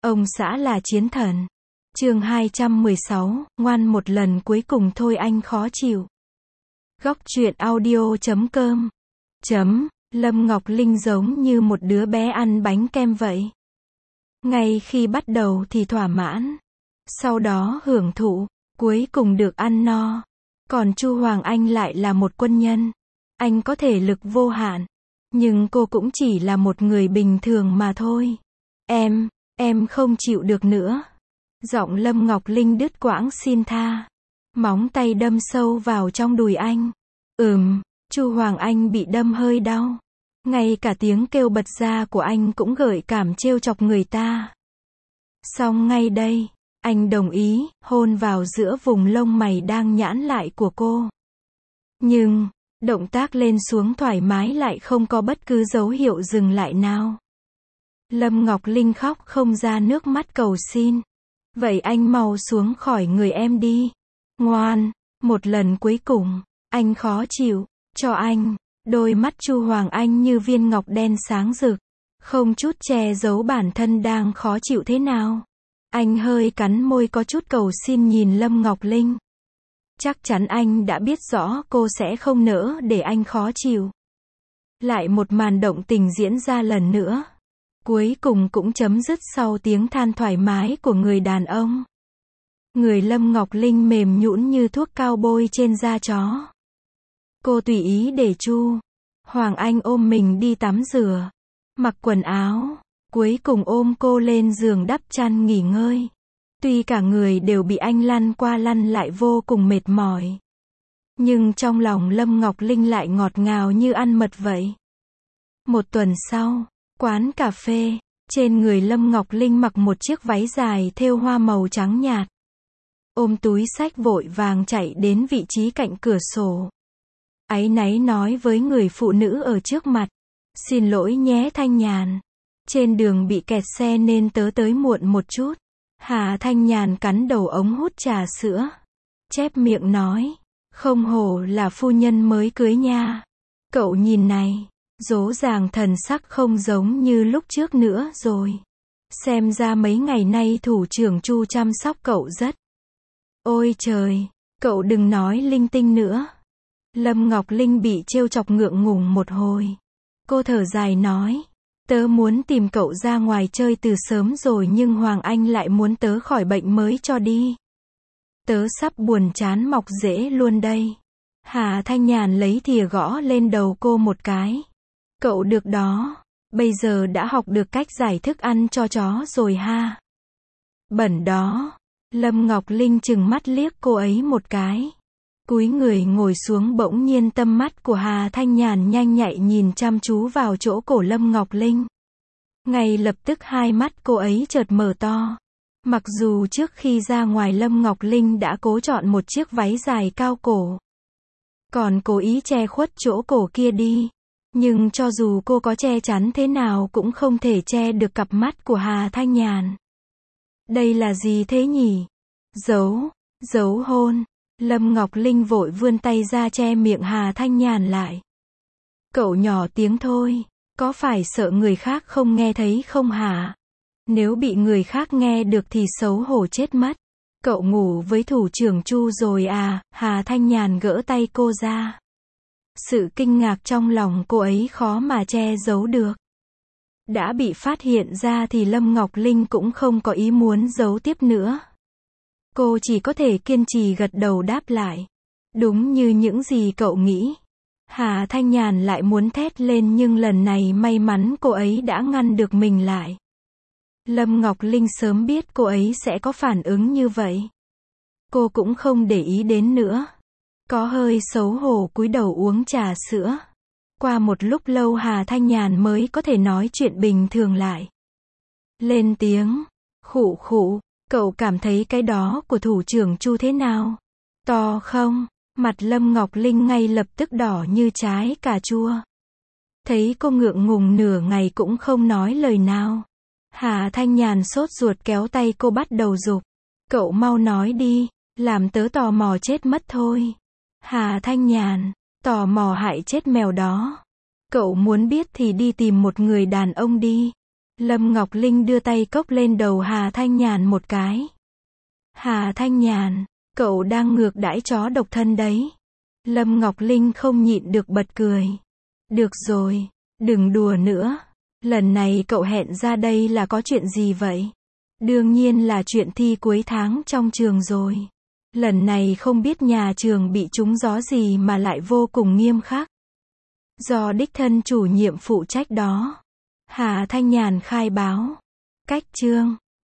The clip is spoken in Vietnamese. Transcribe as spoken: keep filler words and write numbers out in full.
Ông xã là chiến thần. Chương hai trăm mười sáu, ngoan một lần cuối cùng thôi anh khó chịu. Góc truyện audio chấm com. Chấm, Lâm Ngọc Linh giống như một đứa bé ăn bánh kem vậy. Ngay khi bắt đầu thì thỏa mãn, sau đó hưởng thụ, cuối cùng được ăn no. Còn Chu Hoàng Anh lại là một quân nhân. Anh có thể lực vô hạn, nhưng cô cũng chỉ là một người bình thường mà thôi. Em, em không chịu được nữa. Giọng Lâm Ngọc Linh đứt quãng xin tha. Móng tay đâm sâu vào trong đùi anh. Ừm, Chu Hoàng Anh bị đâm hơi đau. Ngay cả tiếng kêu bật ra của anh cũng gợi cảm trêu chọc người ta. Xong ngay đây, anh đồng ý, hôn vào giữa vùng lông mày đang nhãn lại của cô. Nhưng, động tác lên xuống thoải mái lại không có bất cứ dấu hiệu dừng lại nào. Lâm Ngọc Linh khóc không ra nước mắt cầu xin. Vậy anh mau xuống khỏi người em đi. Ngoan, một lần cuối cùng, anh khó chịu, cho anh. Đôi mắt Chu Hoàng Anh như viên ngọc đen sáng rực, không chút che giấu bản thân đang khó chịu thế nào. Anh hơi cắn môi có chút cầu xin nhìn Lâm Ngọc Linh. Chắc chắn anh đã biết rõ cô sẽ không nỡ để anh khó chịu. Lại một màn động tình diễn ra lần nữa. Cuối cùng cũng chấm dứt sau tiếng than thoải mái của người đàn ông. Người Lâm Ngọc Linh mềm nhũn như thuốc cao bôi trên da chó. Cô tùy ý để Chu Hoàng Anh ôm mình đi tắm rửa, mặc quần áo, cuối cùng ôm cô lên giường đắp chăn nghỉ ngơi. Tuy cả người đều bị anh lăn qua lăn lại vô cùng mệt mỏi, nhưng trong lòng Lâm Ngọc Linh lại ngọt ngào như ăn mật vậy. Một tuần sau, quán cà phê, trên người Lâm Ngọc Linh mặc một chiếc váy dài thêu hoa màu trắng nhạt. Ôm túi xách vội vàng chạy đến vị trí cạnh cửa sổ. Áy náy nói với người phụ nữ ở trước mặt. Xin lỗi nhé Thanh Nhàn. Trên đường bị kẹt xe nên tớ tới muộn một chút. Hà Thanh Nhàn cắn đầu ống hút trà sữa. Chép miệng nói. Không hổ là phu nhân mới cưới nha. Cậu nhìn này. Dỗ dàng thần sắc không giống như lúc trước nữa rồi. Xem ra mấy ngày nay thủ trưởng Chu chăm sóc cậu rất. Ôi trời, cậu đừng nói linh tinh nữa. Lâm Ngọc Linh bị trêu chọc ngượng ngùng một hồi. Cô thở dài nói. Tớ muốn tìm cậu ra ngoài chơi từ sớm rồi nhưng Hoàng Anh lại muốn tớ khỏi bệnh mới cho đi. Tớ sắp buồn chán mọc rễ luôn đây. Hà Thanh Nhàn lấy thìa gõ lên đầu cô một cái. Cậu được đó, bây giờ đã học được cách giải thức ăn cho chó rồi ha. Bẩn đó. Lâm Ngọc Linh trừng mắt liếc cô ấy một cái. Cúi người ngồi xuống, bỗng nhiên tâm mắt của Hà Thanh Nhàn nhanh nhạy nhìn chăm chú vào chỗ cổ Lâm Ngọc Linh. Ngay lập tức hai mắt cô ấy chợt mở to. Mặc dù trước khi ra ngoài Lâm Ngọc Linh đã cố chọn một chiếc váy dài cao cổ, còn cố ý che khuất chỗ cổ kia đi. Nhưng cho dù cô có che chắn thế nào cũng không thể che được cặp mắt của Hà Thanh Nhàn. Đây là gì thế nhỉ? Giấu, giấu hôn. Lâm Ngọc Linh vội vươn tay ra che miệng Hà Thanh Nhàn lại. Cậu nhỏ tiếng thôi, có phải sợ người khác không nghe thấy không hả? Nếu bị người khác nghe được thì xấu hổ chết mất. Cậu ngủ với thủ trưởng Chu rồi à? Hà Thanh Nhàn gỡ tay cô ra. Sự kinh ngạc trong lòng cô ấy khó mà che giấu được. Đã bị phát hiện ra thì Lâm Ngọc Linh cũng không có ý muốn giấu tiếp nữa. Cô chỉ có thể kiên trì gật đầu đáp lại. Đúng như những gì cậu nghĩ. Hà Thanh Nhàn lại muốn thét lên nhưng lần này may mắn cô ấy đã ngăn được mình lại. Lâm Ngọc Linh sớm biết cô ấy sẽ có phản ứng như vậy. Cô cũng không để ý đến nữa. Có hơi xấu hổ cúi đầu uống trà sữa. Qua một lúc lâu Hà Thanh Nhàn mới có thể nói chuyện bình thường lại. Lên tiếng. Khụ khụ. Cậu cảm thấy cái đó của thủ trưởng Chu thế nào? To không? Mặt Lâm Ngọc Linh ngay lập tức đỏ như trái cà chua. Thấy cô ngượng ngùng nửa ngày cũng không nói lời nào. Hà Thanh Nhàn sốt ruột kéo tay cô bắt đầu giục. Cậu mau nói đi, làm tớ tò mò chết mất thôi. Hà Thanh Nhàn, tò mò hại chết mèo đó. Cậu muốn biết thì đi tìm một người đàn ông đi. Lâm Ngọc Linh đưa tay cốc lên đầu Hà Thanh Nhàn một cái. Hà Thanh Nhàn, cậu đang ngược đãi chó độc thân đấy. Lâm Ngọc Linh không nhịn được bật cười. Được rồi, đừng đùa nữa. Lần này cậu hẹn ra đây là có chuyện gì vậy? Đương nhiên là chuyện thi cuối tháng trong trường rồi. Lần này không biết nhà trường bị trúng gió gì mà lại vô cùng nghiêm khắc. Do đích thân chủ nhiệm phụ trách đó. Hà Thanh Nhàn khai báo. Cách chương